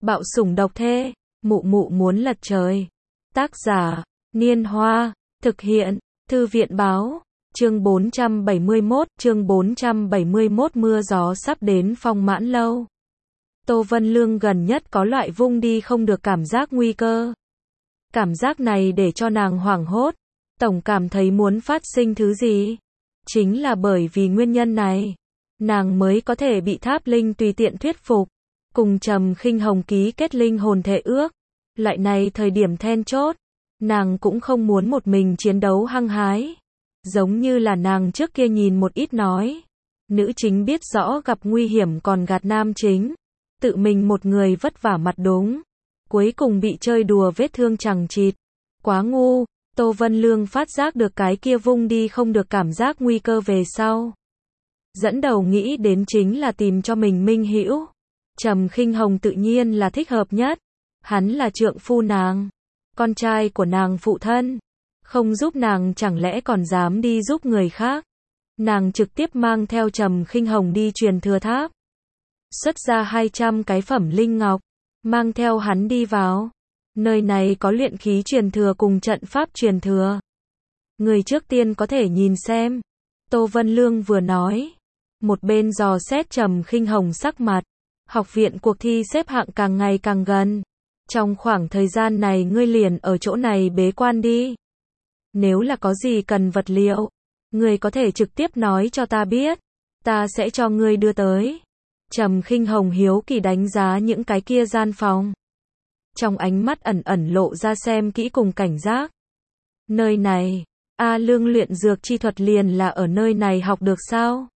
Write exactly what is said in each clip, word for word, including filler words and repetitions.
Bạo sủng độc thê, mụ mụ muốn lật trời. Tác giả, Niên Hoa, thực hiện, Thư viện báo, chương bốn trăm bảy mươi mốt, chương bốn trăm bảy mươi mốt mưa gió sắp đến Phong Mãn Lâu. Tô Vân Lương gần nhất có loại vung đi không được cảm giác nguy cơ. Cảm giác này để cho nàng hoảng hốt, tổng cảm thấy muốn phát sinh thứ gì. Chính là bởi vì nguyên nhân này, nàng mới có thể bị Tháp Linh tùy tiện thuyết phục, cùng Trầm Khinh Hồng ký kết linh hồn thệ ước. Loại này thời điểm then chốt, nàng cũng không muốn một mình chiến đấu hăng hái. Giống như là nàng trước kia nhìn một ít nói, nữ chính biết rõ gặp nguy hiểm còn gạt nam chính, tự mình một người vất vả mặt đúng, cuối cùng bị chơi đùa vết thương chằng chịt. Quá ngu. Tô Vân Lương phát giác được cái kia vung đi không được cảm giác nguy cơ về sau. Dẫn đầu nghĩ đến chính là tìm cho mình minh hữu. Trầm Khinh Hồng tự nhiên là thích hợp nhất. Hắn là trượng phu nàng, con trai của nàng phụ thân. Không giúp nàng chẳng lẽ còn dám đi giúp người khác. Nàng trực tiếp mang theo Trầm Khinh Hồng đi truyền thừa tháp. Xuất ra hai trăm cái phẩm linh ngọc, mang theo hắn đi vào. Nơi này có luyện khí truyền thừa cùng trận pháp truyền thừa. Người trước tiên có thể nhìn xem. Tô Vân Lương vừa nói, một bên dò xét Trầm Khinh Hồng sắc mặt. Học viện cuộc thi xếp hạng càng ngày càng gần. Trong khoảng thời gian này ngươi liền ở chỗ này bế quan đi. Nếu là có gì cần vật liệu, ngươi có thể trực tiếp nói cho ta biết. Ta sẽ cho ngươi đưa tới. Trầm Khinh Hồng hiếu kỳ đánh giá những cái kia gian phòng. Trong ánh mắt ẩn ẩn lộ ra xem kỹ cùng cảnh giác. Nơi này, A Lương luyện dược chi thuật liền là ở nơi này học được sao?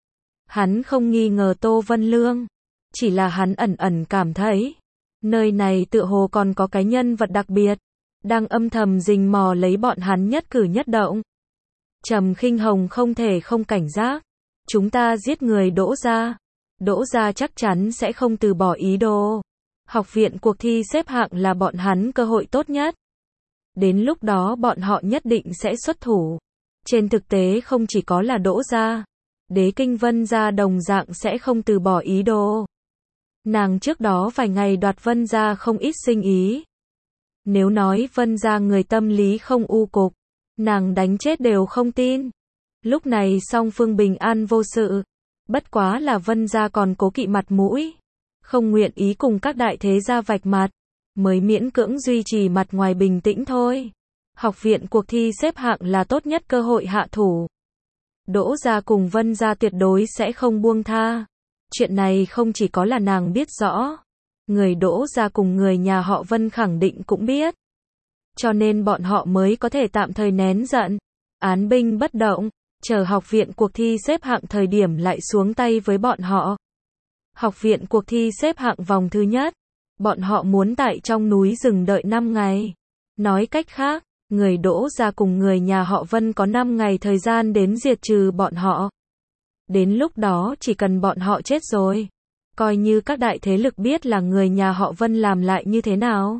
Hắn không nghi ngờ Tô Vân Lương, chỉ là hắn ẩn ẩn cảm thấy, nơi này tựa hồ còn có cái nhân vật đặc biệt, đang âm thầm rình mò lấy bọn hắn nhất cử nhất động. Trầm Khinh Hồng không thể không cảnh giác. Chúng ta giết người Đỗ gia, Đỗ gia chắc chắn sẽ không từ bỏ ý đồ. Học viện cuộc thi xếp hạng là bọn hắn cơ hội tốt nhất. Đến lúc đó bọn họ nhất định sẽ xuất thủ. Trên thực tế không chỉ có là Đỗ gia, Đế Kinh Vân gia đồng dạng sẽ không từ bỏ ý đồ. Nàng trước đó vài ngày đoạt Vân gia không ít sinh ý. Nếu nói Vân gia người tâm lý không u cục, nàng đánh chết đều không tin. Lúc này song phương bình an vô sự. Bất quá là Vân gia còn cố kỵ mặt mũi, không nguyện ý cùng các đại thế gia vạch mặt, mới miễn cưỡng duy trì mặt ngoài bình tĩnh thôi. Học viện cuộc thi xếp hạng là tốt nhất cơ hội hạ thủ. Đỗ gia cùng Vân gia tuyệt đối sẽ không buông tha. Chuyện này không chỉ có là nàng biết rõ, người Đỗ gia cùng người nhà họ Vân khẳng định cũng biết. Cho nên bọn họ mới có thể tạm thời nén giận, án binh bất động, chờ học viện cuộc thi xếp hạng thời điểm lại xuống tay với bọn họ. Học viện cuộc thi xếp hạng vòng thứ nhất, bọn họ muốn tại trong núi rừng đợi năm ngày. Nói cách khác, người Đỗ gia cùng người nhà họ Vân có năm ngày thời gian đến diệt trừ bọn họ. Đến lúc đó chỉ cần bọn họ chết rồi, coi như các đại thế lực biết là người nhà họ Vân làm lại như thế nào.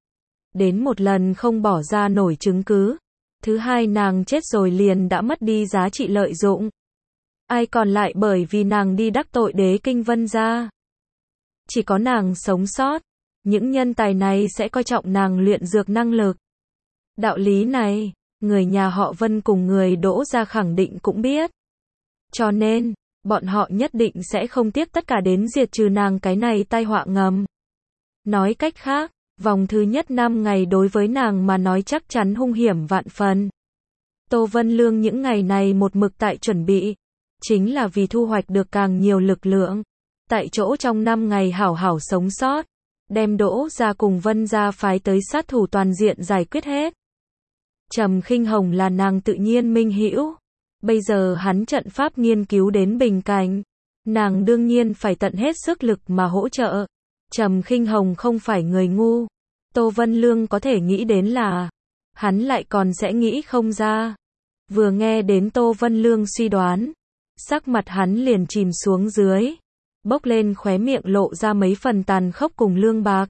Đến một lần không bỏ ra nổi chứng cứ. Thứ hai, nàng chết rồi liền đã mất đi giá trị lợi dụng. Ai còn lại bởi vì nàng đi đắc tội Đế Kinh Vân gia. Chỉ có nàng sống sót, những nhân tài này sẽ coi trọng nàng luyện dược năng lực. Đạo lý này, người nhà họ Vân cùng người Đỗ gia khẳng định cũng biết. Cho nên, bọn họ nhất định sẽ không tiếc tất cả đến diệt trừ nàng cái này tai họa ngầm. Nói cách khác, vòng thứ nhất năm ngày đối với nàng mà nói chắc chắn hung hiểm vạn phần. Tô Vân Lương những ngày này một mực tại chuẩn bị, chính là vì thu hoạch được càng nhiều lực lượng. Tại chỗ trong năm ngày hảo hảo sống sót, đem Đỗ gia cùng Vân gia phái tới sát thủ toàn diện giải quyết hết. Trầm Khinh Hồng là nàng tự nhiên minh hữu. Bây giờ hắn trận pháp nghiên cứu đến bình cảnh, nàng đương nhiên phải tận hết sức lực mà hỗ trợ. Trầm Khinh Hồng không phải người ngu. Tô Vân Lương có thể nghĩ đến là, hắn lại còn sẽ nghĩ không ra. Vừa nghe đến Tô Vân Lương suy đoán, sắc mặt hắn liền chìm xuống dưới, bốc lên khóe miệng lộ ra mấy phần tàn khốc cùng lương bạc.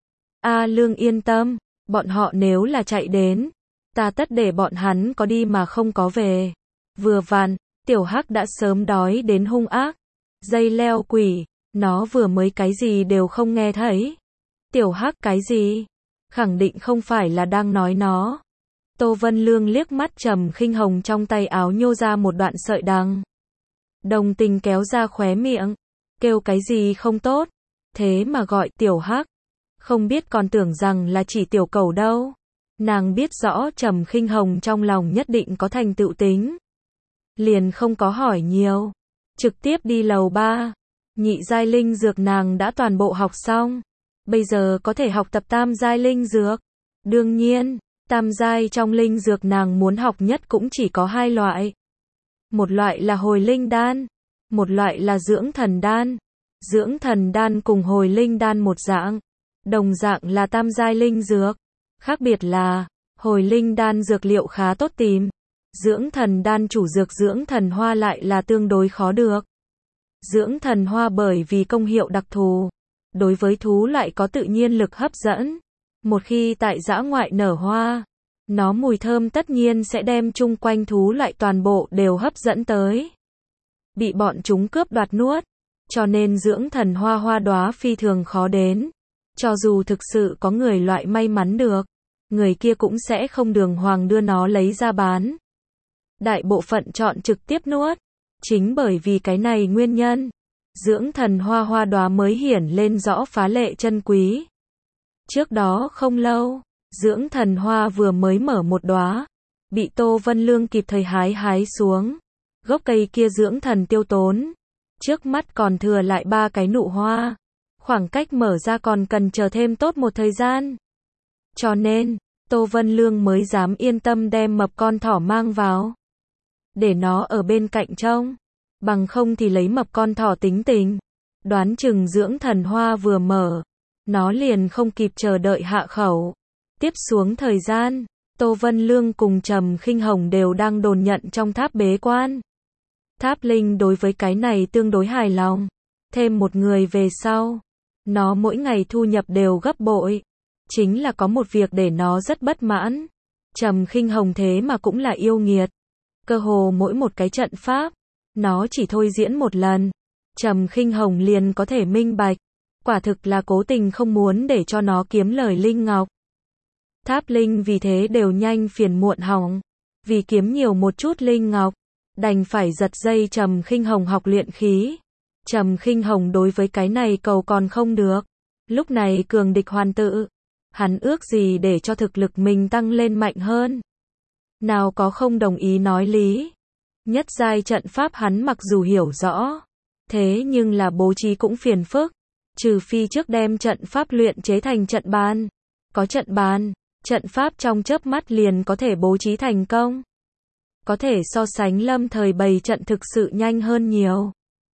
A Lương yên tâm, bọn họ nếu là chạy đến, ta tất để bọn hắn có đi mà không có về. Vừa vặn, tiểu hắc đã sớm đói đến hung ác. Dây leo quỷ, nó vừa mới cái gì đều không nghe thấy. Tiểu Hắc cái gì? Khẳng định không phải là đang nói nó. Tô Vân Lương liếc mắt Trầm Khinh Hồng trong tay áo nhô ra một đoạn sợi đằng. Đồng tình kéo ra khóe miệng. Kêu cái gì không tốt? Thế mà gọi Tiểu Hắc. Không biết còn tưởng rằng là chỉ tiểu cẩu đâu. Nàng biết rõ Trầm Khinh Hồng trong lòng nhất định có thành tựu tính. Liền không có hỏi nhiều. Trực tiếp đi lầu ba. Nhị giai linh dược nàng đã toàn bộ học xong. Bây giờ có thể học tập tam giai linh dược. Đương nhiên, tam giai trong linh dược nàng muốn học nhất cũng chỉ có hai loại. Một loại là hồi linh đan. Một loại là dưỡng thần đan. Dưỡng thần đan cùng hồi linh đan một dạng. Đồng dạng là tam giai linh dược. Khác biệt là, hồi linh đan dược liệu khá tốt tìm. Dưỡng thần đan chủ dược dưỡng thần hoa lại là tương đối khó được. Dưỡng thần hoa bởi vì công hiệu đặc thù, đối với thú lại có tự nhiên lực hấp dẫn. Một khi tại dã ngoại nở hoa, nó mùi thơm tất nhiên sẽ đem chung quanh thú lại toàn bộ đều hấp dẫn tới. Bị bọn chúng cướp đoạt nuốt. Cho nên dưỡng thần hoa hoa đóa phi thường khó đến. Cho dù thực sự có người loại may mắn được, người kia cũng sẽ không đường hoàng đưa nó lấy ra bán. Đại bộ phận chọn trực tiếp nuốt. Chính bởi vì cái này nguyên nhân, dưỡng thần hoa hoa đóa mới hiển lên rõ phá lệ chân quý. Trước đó không lâu, dưỡng thần hoa vừa mới mở một đóa, bị Tô Vân Lương kịp thời hái hái xuống. Gốc cây kia dưỡng thần tiêu tốn. Trước mắt còn thừa lại ba cái nụ hoa. Khoảng cách mở ra còn cần chờ thêm tốt một thời gian. Cho nên, Tô Vân Lương mới dám yên tâm đem mập con thỏ mang vào. Để nó ở bên cạnh trông. Bằng không thì lấy mập con thỏ tính tình. Đoán chừng dưỡng thần hoa vừa mở. Nó liền không kịp chờ đợi hạ khẩu. Tiếp xuống thời gian, Tô Vân Lương cùng Trầm Khinh Hồng đều đang đồn nhận trong tháp bế quan. Tháp Linh đối với cái này tương đối hài lòng. Thêm một người về sau. Nó mỗi ngày thu nhập đều gấp bội. Chính là có một việc để nó rất bất mãn. Trầm Khinh Hồng thế mà cũng là yêu nghiệt. Cơ hồ mỗi một cái trận pháp, nó chỉ thôi diễn một lần. Trầm Khinh Hồng liền có thể minh bạch. Quả thực là cố tình không muốn để cho nó kiếm lời linh ngọc. Tháp Linh vì thế đều nhanh phiền muộn hỏng. Vì kiếm nhiều một chút linh ngọc, đành phải giật dây Trầm Khinh Hồng học luyện khí. Trầm Khinh Hồng đối với cái này cầu còn không được. Lúc này cường địch hoàn tự. Hắn ước gì để cho thực lực mình tăng lên mạnh hơn. Nào có không đồng ý nói lý. Nhất giai trận pháp hắn mặc dù hiểu rõ. Thế nhưng là bố trí cũng phiền phức. Trừ phi trước đem trận pháp luyện chế thành trận bàn. Có trận bàn, trận pháp trong chớp mắt liền có thể bố trí thành công. Có thể so sánh lâm thời bày trận thực sự nhanh hơn nhiều.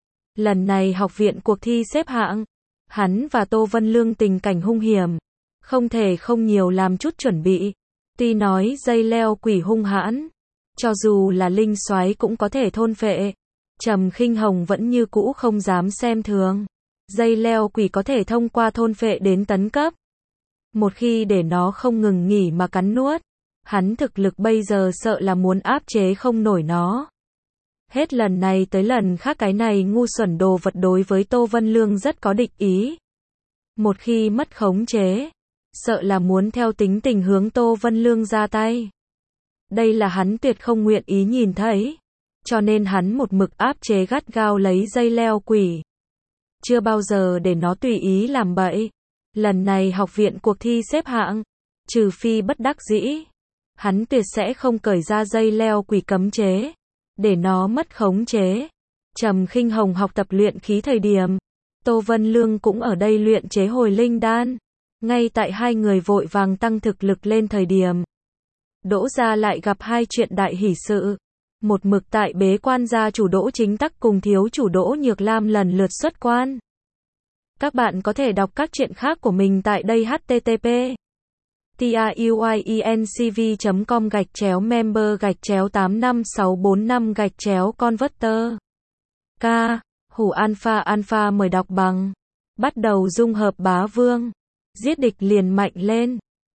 Lần này học viện cuộc thi xếp hạng, hắn và Tô Vân Lương tình cảnh hung hiểm, không thể không nhiều làm chút chuẩn bị. Tuy nói dây leo quỷ hung hãn, cho dù là linh soái cũng có thể thôn phệ. Trầm Khinh Hồng vẫn như cũ không dám xem thường. Dây leo quỷ có thể thông qua thôn phệ đến tấn cấp. Một khi để nó không ngừng nghỉ mà cắn nuốt, hắn thực lực bây giờ sợ là muốn áp chế không nổi nó. Hết lần này tới lần khác cái này ngu xuẩn đồ vật đối với Tô Vân Lương rất có địch ý. Một khi mất khống chế, sợ là muốn theo tính tình hướng Tô Vân Lương ra tay. Đây là hắn tuyệt không nguyện ý nhìn thấy. Cho nên hắn một mực áp chế gắt gao lấy dây leo quỷ. Chưa bao giờ để nó tùy ý làm bậy. Lần này học viện cuộc thi xếp hạng, trừ phi bất đắc dĩ, hắn tuyệt sẽ không cởi ra dây leo quỷ cấm chế, để nó mất khống chế. Trầm Khinh Hồng học tập luyện khí thời điểm, Tô Vân Lương cũng ở đây luyện chế hồi linh đan. Ngay tại hai người vội vàng tăng thực lực lên thời điểm, Đỗ gia lại gặp hai chuyện đại hỷ sự. Một mực tại bế quan gia chủ Đỗ Chính Tắc cùng thiếu chủ Đỗ Nhược Lam lần lượt xuất quan. Các bạn có thể đọc các chuyện khác của mình tại đây h t t p truyencv chấm com gạch chéo member gạch chéo tám năm sáu bốn năm gạch chéo converter. K. Hủ Alpha Alpha mời đọc bằng. Bắt đầu dung hợp bá vương. Giết địch liền mạnh lên.